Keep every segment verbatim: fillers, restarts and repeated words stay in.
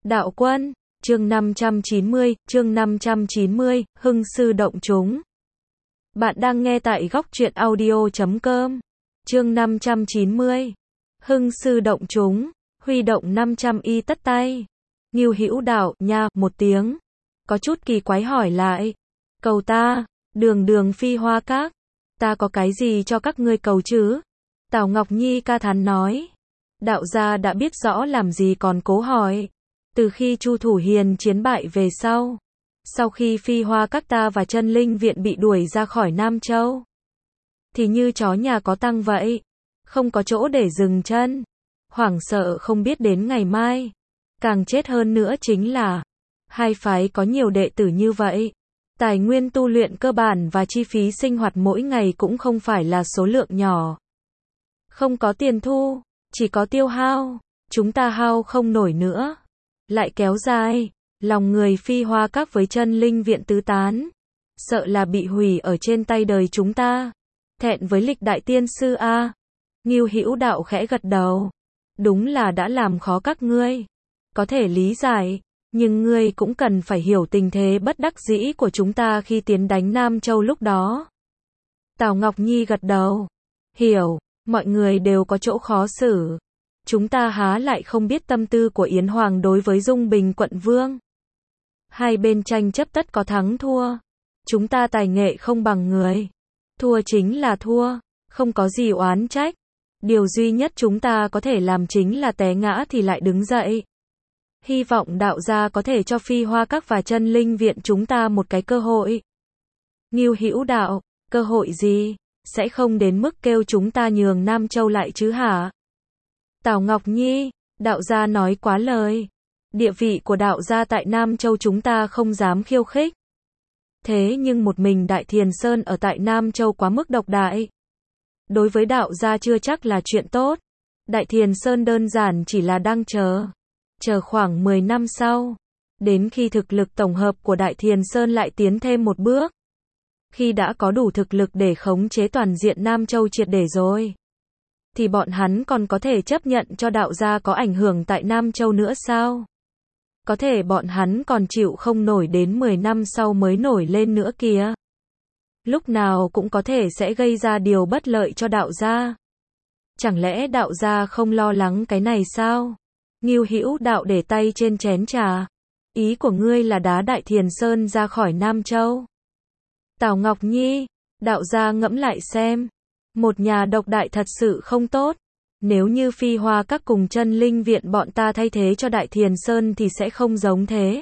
Đạo Quân, chương năm trăm chín mươi, chương năm trăm chín mươi, Hưng sư động chúng. Bạn đang nghe tại góc truyện audio chấm com. Chương năm trăm chín mươi. Hưng sư động chúng, huy động năm trăm y tất tay. Ngưu Hữu Đạo, nha, một tiếng. Có chút kỳ quái hỏi lại. Cầu ta, đường đường Phi Hoa Các. Ta có cái gì cho các ngươi cầu chứ? Tào Ngọc Nhi ca thán nói. Đạo gia đã biết rõ làm gì còn cố hỏi. Từ khi Chu Thủ Hiền chiến bại về sau, sau khi Phi Hoa Các ta và Chân Linh Viện bị đuổi ra khỏi Nam Châu, thì như chó nhà có tăng vậy, không có chỗ để dừng chân, hoảng sợ không biết đến ngày mai. Càng chết hơn nữa chính là, hai phái có nhiều đệ tử như vậy, tài nguyên tu luyện cơ bản và chi phí sinh hoạt mỗi ngày cũng không phải là số lượng nhỏ. Không có tiền thu, chỉ có tiêu hao, chúng ta hao không nổi nữa. Lại kéo dài, lòng người Phi Hoa Các với Chân Linh Viện tứ tán, sợ là bị hủy ở trên tay đời chúng ta. Thẹn với lịch đại tiên sư a. Ngưu Hữu Đạo khẽ gật đầu. Đúng là đã làm khó các ngươi. Có thể lý giải, nhưng ngươi cũng cần phải hiểu tình thế bất đắc dĩ của chúng ta khi tiến đánh Nam Châu lúc đó. Tào Ngọc Nhi gật đầu. Hiểu, mọi người đều có chỗ khó xử. Chúng ta há lại không biết tâm tư của Yến Hoàng đối với Dung Bình quận vương. Hai bên tranh chấp tất có thắng thua. Chúng ta tài nghệ không bằng người. Thua chính là thua, không có gì oán trách. Điều duy nhất chúng ta có thể làm chính là té ngã thì lại đứng dậy. Hy vọng đạo gia có thể cho Phi Hoa Các và Chân Linh Viện chúng ta một cái cơ hội. Ngưu Hữu Đạo, cơ hội gì? Sẽ không đến mức kêu chúng ta nhường Nam Châu lại chứ hả? Tào Ngọc Nhi, đạo gia nói quá lời. Địa vị của đạo gia tại Nam Châu chúng ta không dám khiêu khích. Thế nhưng một mình Đại Thiền Sơn ở tại Nam Châu quá mức độc đại. Đối với đạo gia chưa chắc là chuyện tốt. Đại Thiền Sơn đơn giản chỉ là đang chờ. Chờ khoảng mười năm sau. Đến khi thực lực tổng hợp của Đại Thiền Sơn lại tiến thêm một bước. Khi đã có đủ thực lực để khống chế toàn diện Nam Châu triệt để rồi, thì bọn hắn còn có thể chấp nhận cho đạo gia có ảnh hưởng tại Nam Châu nữa sao? Có thể bọn hắn còn chịu không nổi đến mười năm sau mới nổi lên nữa kìa. Lúc nào cũng có thể sẽ gây ra điều bất lợi cho đạo gia. Chẳng lẽ đạo gia không lo lắng cái này sao? Ngưu Hữu Đạo để tay trên chén trà. Ý của ngươi là đá Đại Thiền Sơn ra khỏi Nam Châu. Tào Ngọc Nhi, đạo gia ngẫm lại xem. Một nhà độc đại thật sự không tốt. Nếu như Phi Hoa Các cùng Chân Linh Viện bọn ta thay thế cho Đại Thiền Sơn thì sẽ không giống thế.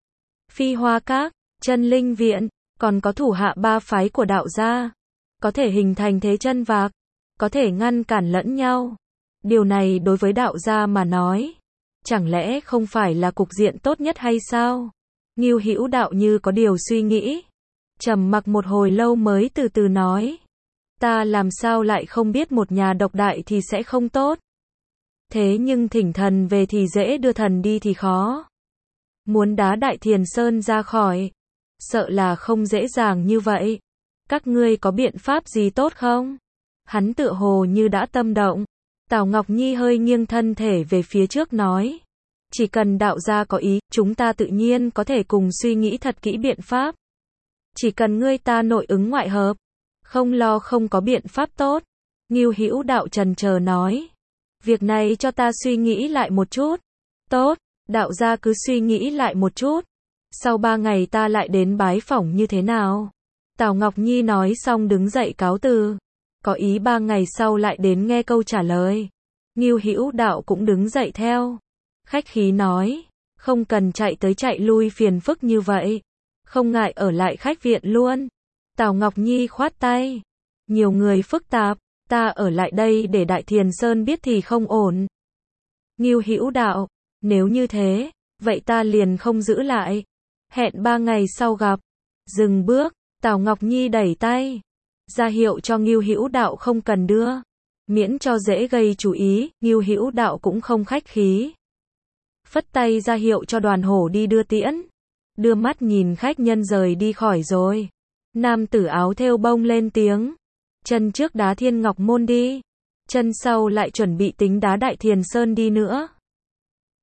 Phi Hoa Các, Chân Linh Viện, còn có thủ hạ ba phái của đạo gia. Có thể hình thành thế chân vạc. Có thể ngăn cản lẫn nhau. Điều này đối với đạo gia mà nói, chẳng lẽ không phải là cục diện tốt nhất hay sao? Ngưu Hữu Đạo như có điều suy nghĩ. Trầm mặc một hồi lâu mới từ từ nói. Ta làm sao lại không biết một nhà độc đại thì sẽ không tốt. Thế nhưng thỉnh thần về thì dễ, đưa thần đi thì khó. Muốn đá Đại Thiền Sơn ra khỏi, sợ là không dễ dàng như vậy. Các ngươi có biện pháp gì tốt không? Hắn tựa hồ như đã tâm động. Tào Ngọc Nhi hơi nghiêng thân thể về phía trước nói. Chỉ cần đạo gia có ý, chúng ta tự nhiên có thể cùng suy nghĩ thật kỹ biện pháp. Chỉ cần ngươi ta nội ứng ngoại hợp. Không lo không có biện pháp tốt. Ngưu Hữu Đạo trần chờ nói. Việc này cho ta suy nghĩ lại một chút. Tốt, đạo gia cứ suy nghĩ lại một chút. Sau ba ngày ta lại đến bái phỏng như thế nào? Tào Ngọc Nhi nói xong đứng dậy cáo từ. Có ý ba ngày sau lại đến nghe câu trả lời. Ngưu Hữu Đạo cũng đứng dậy theo. Khách khí nói. Không cần chạy tới chạy lui phiền phức như vậy. Không ngại ở lại khách viện luôn. Tào Ngọc Nhi khoát tay. Nhiều người phức tạp, ta ở lại đây để Đại Thiền Sơn biết thì không ổn. Ngưu Hữu Đạo, nếu như thế, vậy ta liền không giữ lại. Hẹn ba ngày sau gặp. Dừng bước, Tào Ngọc Nhi đẩy tay. Ra hiệu cho Ngưu Hữu Đạo không cần đưa. Miễn cho dễ gây chú ý, Ngưu Hữu Đạo cũng không khách khí. Phất tay ra hiệu cho Đoàn Hổ đi đưa tiễn. Đưa mắt nhìn khách nhân rời đi khỏi rồi. Nam tử áo thêu bông lên tiếng. Chân trước đá Thiên Ngọc Môn đi. Chân sau lại chuẩn bị tính đá Đại Thiền Sơn đi nữa.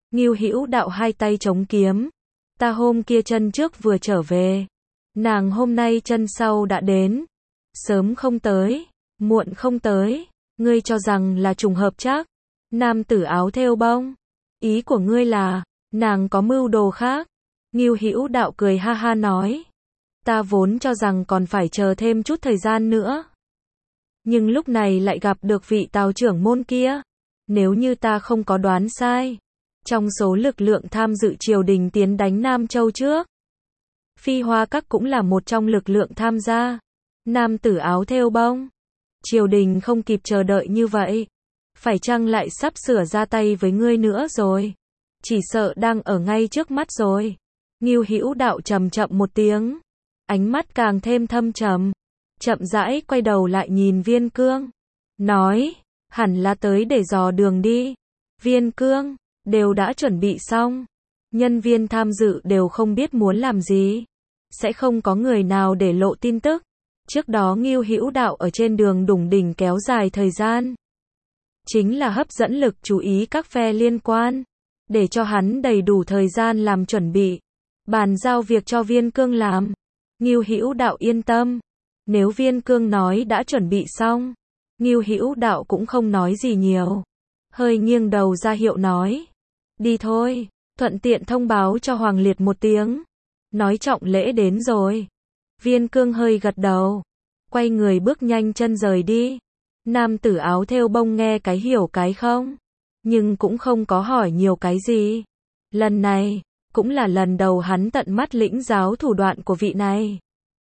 Ngưu Hữu Đạo hai tay chống kiếm. Ta hôm kia chân trước vừa trở về. Nàng hôm nay chân sau đã đến. Sớm không tới, muộn không tới. Ngươi cho rằng là trùng hợp chắc. Nam tử áo thêu bông. Ý của ngươi là, nàng có mưu đồ khác. Ngưu Hữu Đạo cười ha ha nói. Ta vốn cho rằng còn phải chờ thêm chút thời gian nữa. Nhưng lúc này lại gặp được vị Tào trưởng môn kia. Nếu như ta không có đoán sai, trong số lực lượng tham dự triều đình tiến đánh Nam Châu trước, Phi Hoa Các cũng là một trong lực lượng tham gia. Nam tử áo thêu bông. Triều đình không kịp chờ đợi như vậy. Phải chăng lại sắp sửa ra tay với ngươi nữa rồi? Chỉ sợ đang ở ngay trước mắt rồi. Ngưu Hữu Đạo trầm chậm một tiếng. Ánh mắt càng thêm thâm trầm. Chậm rãi quay đầu lại nhìn Viên Cương. Nói, hẳn là tới để dò đường đi. Viên Cương, đều đã chuẩn bị xong. Nhân viên tham dự đều không biết muốn làm gì. Sẽ không có người nào để lộ tin tức. Trước đó Ngưu Hữu Đạo ở trên đường đủng đỉnh kéo dài thời gian. Chính là hấp dẫn lực chú ý các phe liên quan. Để cho hắn đầy đủ thời gian làm chuẩn bị. Bàn giao việc cho Viên Cương làm. Ngưu Hữu Đạo yên tâm. Nếu Viên Cương nói đã chuẩn bị xong, Ngưu Hữu Đạo cũng không nói gì nhiều. Hơi nghiêng đầu ra hiệu nói. Đi thôi, thuận tiện thông báo cho Hoàng Liệt một tiếng. Nói trọng lễ đến rồi. Viên Cương hơi gật đầu. Quay người bước nhanh chân rời đi. Nam tử áo thêu bông nghe cái hiểu cái không. Nhưng cũng không có hỏi nhiều cái gì. Lần này, cũng là lần đầu hắn tận mắt lĩnh giáo thủ đoạn của vị này.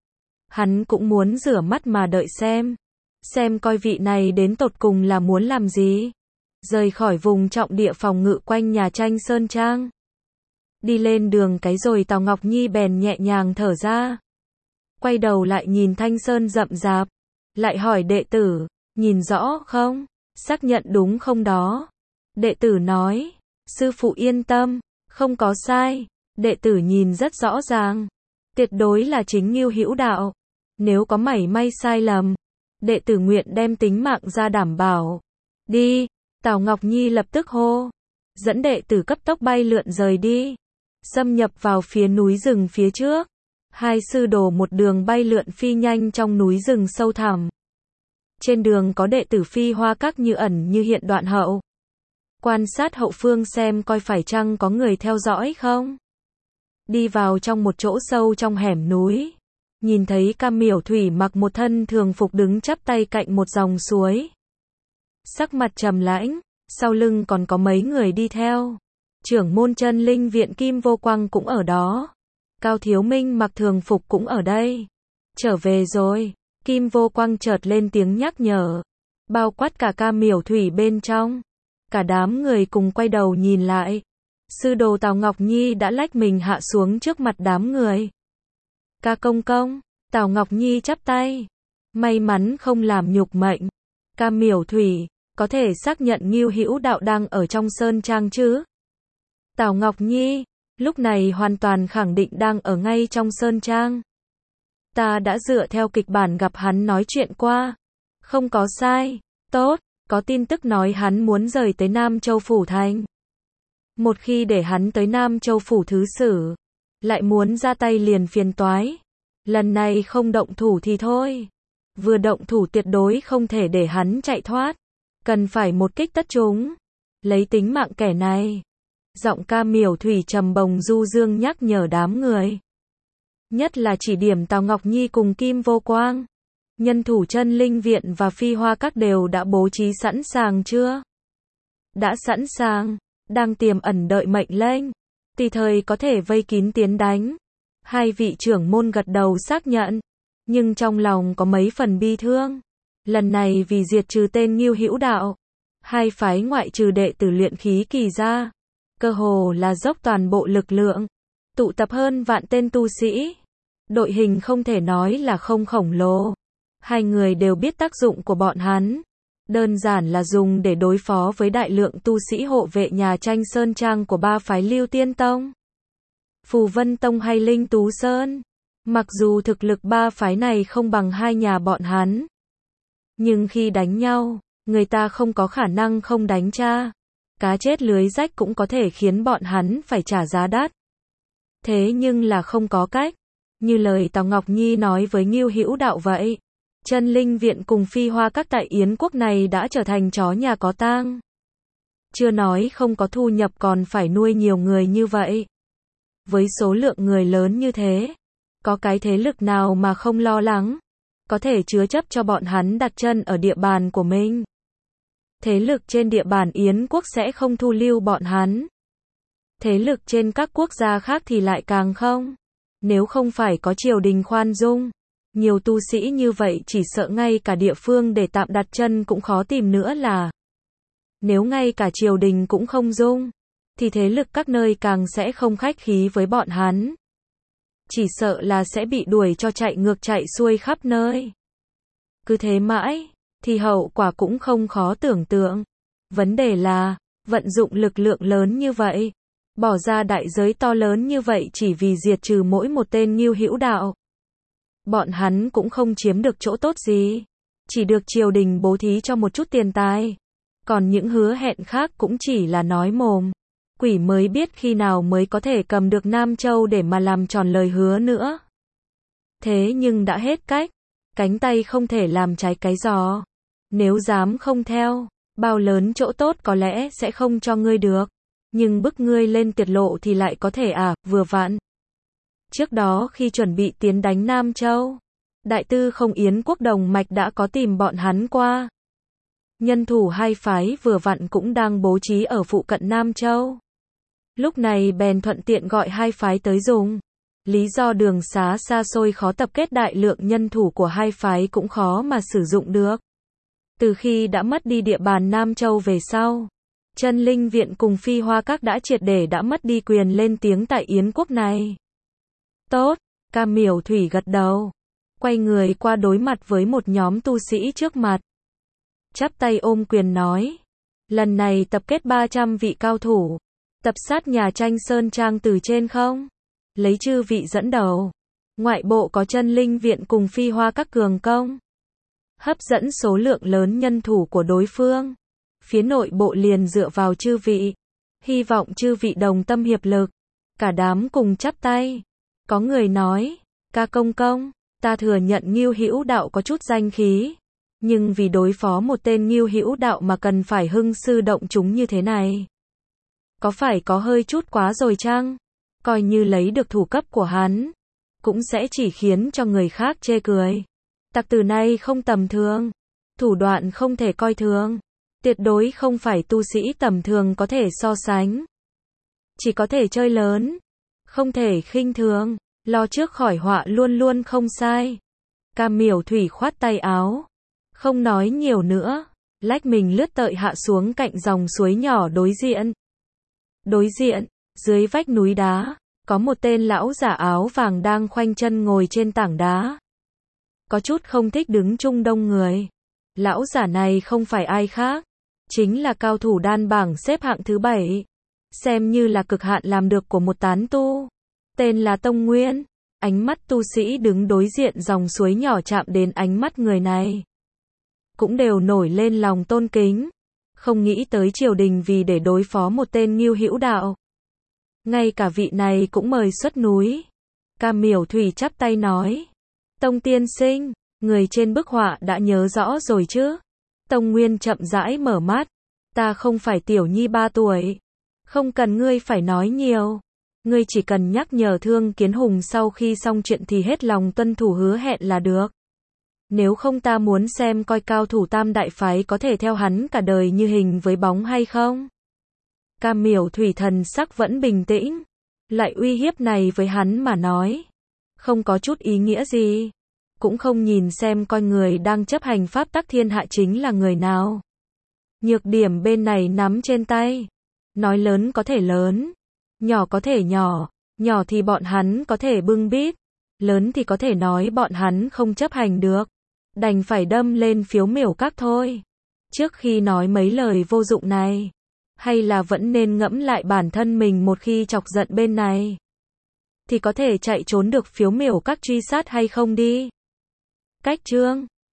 Hắn cũng muốn rửa mắt mà đợi xem. Xem coi vị này đến tột cùng là muốn làm gì. Rời khỏi vùng trọng địa phòng ngự quanh nhà tranh Sơn Trang. Đi lên đường cái rồi Tào Ngọc Nhi bèn nhẹ nhàng thở ra. Quay đầu lại nhìn Thanh Sơn rậm rạp. Lại hỏi đệ tử, nhìn rõ không? Xác nhận đúng không đó? Đệ tử nói, sư phụ yên tâm, không có sai. Đệ tử nhìn rất rõ ràng. Tuyệt đối là chính Ngưu Hữu Đạo. Nếu có mảy may sai lầm, đệ tử nguyện đem tính mạng ra đảm bảo. Đi, Tào Ngọc Nhi lập tức hô. Dẫn đệ tử cấp tốc bay lượn rời đi. Xâm nhập vào phía núi rừng phía trước. Hai sư đồ một đường bay lượn phi nhanh trong núi rừng sâu thẳm. Trên đường có đệ tử Phi Hoa Các như ẩn như hiện đoạn hậu. Quan sát hậu phương xem coi phải chăng có người theo dõi không. Đi vào trong một chỗ sâu trong hẻm núi. Nhìn thấy Cam Miểu Thủy mặc một thân thường phục đứng chắp tay cạnh một dòng suối. Sắc mặt trầm lãnh, sau lưng còn có mấy người đi theo. Trưởng môn Chân Linh Viện Kim Vô Quang cũng ở đó. Cao Thiếu Minh mặc thường phục cũng ở đây. Trở về rồi. Kim Vô Quang chợt lên tiếng nhắc nhở. Bao quát cả Cam Miểu Thủy bên trong. Cả đám người cùng quay đầu nhìn lại. Sư đồ Tào Ngọc Nhi đã lách mình hạ xuống trước mặt đám người. Ca công công, Tào Ngọc Nhi chắp tay. May mắn không làm nhục mệnh. Cam Miểu Thủy, có thể xác nhận Ngưu Hữu Đạo đang ở trong Sơn Trang chứ? Tào Ngọc Nhi, lúc này hoàn toàn khẳng định đang ở ngay trong Sơn Trang. Ta đã dựa theo kịch bản gặp hắn nói chuyện qua. Không có sai. Tốt, có tin tức nói hắn muốn rời tới Nam Châu Phủ Thành. Một khi để hắn tới Nam Châu Phủ Thứ Sử, lại muốn ra tay liền phiền toái. Lần này không động thủ thì thôi. Vừa động thủ tuyệt đối không thể để hắn chạy thoát. Cần phải một kích tất trúng. Lấy tính mạng kẻ này. Giọng Cam Miểu Thủy trầm bồng du dương nhắc nhở đám người. Nhất là chỉ điểm Tào Ngọc Nhi cùng Kim Vô Quang. Nhân thủ Chân Linh Viện và Phi Hoa Các đều đã bố trí sẵn sàng chưa? Đã sẵn sàng, đang tiềm ẩn đợi mệnh lệnh. Tùy thời có thể vây kín tiến đánh. Hai vị trưởng môn gật đầu xác nhận. Nhưng trong lòng có mấy phần bi thương. Lần này vì diệt trừ tên Ngưu Hữu Đạo. Hai phái ngoại trừ đệ tử luyện khí kỳ ra. Cơ hồ là dốc toàn bộ lực lượng. Tụ tập hơn vạn tên tu sĩ. Đội hình không thể nói là không khổng lồ. Hai người đều biết tác dụng của bọn hắn. Đơn giản là dùng để đối phó với đại lượng tu sĩ hộ vệ nhà tranh Sơn Trang của ba phái Lưu Tiên Tông, Phù Vân Tông hay Linh Tú Sơn. Mặc dù thực lực ba phái này không bằng hai nhà bọn hắn. Nhưng khi đánh nhau, người ta không có khả năng không đánh cha. cá chết lưới rách cũng có thể khiến bọn hắn phải trả giá đắt. Thế nhưng là không có cách. Như lời Tào Ngọc Nhi nói với Ngưu Hữu Đạo vậy. Chân Linh Viện cùng Phi Hoa Các tại Yến quốc này đã trở thành chó nhà có tang. Chưa nói không có thu nhập còn phải nuôi nhiều người như vậy. Với số lượng người lớn như thế, có cái thế lực nào mà không lo lắng, có thể chứa chấp cho bọn hắn đặt chân ở địa bàn của mình. Thế lực trên địa bàn Yến quốc sẽ không thu lưu bọn hắn. Thế lực trên các quốc gia khác thì lại càng không. Nếu không phải có triều đình khoan dung, nhiều tu sĩ như vậy chỉ sợ ngay cả địa phương để tạm đặt chân cũng khó tìm nữa là. Nếu ngay cả triều đình cũng không dung, thì thế lực các nơi càng sẽ không khách khí với bọn hắn. Chỉ sợ là sẽ bị đuổi cho chạy ngược chạy xuôi khắp nơi. Cứ thế mãi, thì hậu quả cũng không khó tưởng tượng. Vấn đề là, vận dụng lực lượng lớn như vậy, bỏ ra đại giới to lớn như vậy chỉ vì diệt trừ mỗi một tên Ngưu Hữu Đạo. Bọn hắn cũng không chiếm được chỗ tốt gì, chỉ được triều đình bố thí cho một chút tiền tài. Còn những hứa hẹn khác cũng chỉ là nói mồm. Quỷ mới biết khi nào mới có thể cầm được Nam Châu để mà làm tròn lời hứa nữa. Thế nhưng đã hết cách, cánh tay không thể làm trái cái giò. Nếu dám không theo, bao lớn chỗ tốt có lẽ sẽ không cho ngươi được. Nhưng bức ngươi lên tiệt lộ thì lại có thể à, vừa vặn. Trước đó khi chuẩn bị tiến đánh Nam Châu, Đại Tư Không Yến quốc đồng mạch đã có tìm bọn hắn qua. Nhân thủ hai phái vừa vặn cũng đang bố trí ở phụ cận Nam Châu. Lúc này bèn thuận tiện gọi hai phái tới dùng. Lý do đường xá xa xôi khó tập kết đại lượng nhân thủ của hai phái cũng khó mà sử dụng được. Từ khi đã mất đi địa bàn Nam Châu về sau, Chân Linh Viện cùng Phi Hoa Các đã triệt để đã mất đi quyền lên tiếng tại Yến quốc này. Tốt, Cam Miểu Thủy gật đầu. Quay người qua đối mặt với một nhóm tu sĩ trước mặt. Chắp tay ôm quyền nói. Lần này tập kết ba trăm vị cao thủ. Tập sát nhà tranh Sơn Trang từ trên không? Lấy chư vị dẫn đầu. Ngoại bộ có Chân Linh Viện cùng Phi Hoa Các cường công. Hấp dẫn số lượng lớn nhân thủ của đối phương. Phía nội bộ liền dựa vào chư vị. Hy vọng chư vị đồng tâm hiệp lực. Cả đám cùng chắp tay. Có người nói, ca công công, ta thừa nhận Ngưu Hữu Đạo có chút danh khí. Nhưng vì đối phó một tên Ngưu Hữu Đạo mà cần phải hưng sư động chúng như thế này. Có phải có hơi chút quá rồi chăng? Coi như lấy được thủ cấp của hắn, cũng sẽ chỉ khiến cho người khác chê cười. Tặc tử này không tầm thường, thủ đoạn không thể coi thường, tuyệt đối không phải tu sĩ tầm thường có thể so sánh. Chỉ có thể chơi lớn, không thể khinh thường, lo trước khỏi họa luôn luôn không sai. Cam Miểu Thủy khoát tay áo, không nói nhiều nữa, lách mình lướt tợi hạ xuống cạnh dòng suối nhỏ đối diện. Đối diện, dưới vách núi đá, có một tên lão giả áo vàng đang khoanh chân ngồi trên tảng đá. Có chút không thích đứng chung đông người. Lão giả này không phải ai khác, chính là cao thủ đan bảng xếp hạng thứ bảy. Xem như là cực hạn làm được của một tán tu. Tên là Tông Nguyên. Ánh mắt tu sĩ đứng đối diện dòng suối nhỏ chạm đến ánh mắt người này, cũng đều nổi lên lòng tôn kính. Không nghĩ tới triều đình vì để đối phó một tên Ngưu Hữu Đạo, ngay cả vị này cũng mời xuất núi. Cam Miểu Thủy chắp tay nói. Tông tiên sinh, người trên bức họa đã nhớ rõ rồi chứ? Tông Nguyên chậm rãi mở mắt. Ta không phải tiểu nhi ba tuổi. Không cần ngươi phải nói nhiều. Ngươi chỉ cần nhắc nhở Thương Kiến Hùng sau khi xong chuyện thì hết lòng tuân thủ hứa hẹn là được. Nếu không ta muốn xem coi cao thủ tam đại phái có thể theo hắn cả đời như hình với bóng hay không. Cam Miểu Thủy thần sắc vẫn bình tĩnh. Lại uy hiếp này với hắn mà nói, không có chút ý nghĩa gì. Cũng không nhìn xem coi người đang chấp hành pháp tắc thiên hạ chính là người nào. Nhược điểm bên này nắm trên tay. Nói lớn có thể lớn, nhỏ có thể nhỏ. Nhỏ thì bọn hắn có thể bưng bít, lớn thì có thể nói bọn hắn không chấp hành được. Đành phải đâm lên Phiếu Miểu Các thôi. Trước khi nói mấy lời vô dụng này, hay là vẫn nên ngẫm lại bản thân mình một khi chọc giận bên này, thì có thể chạy trốn được Phiếu Miểu Các truy sát hay không đi. Cách chương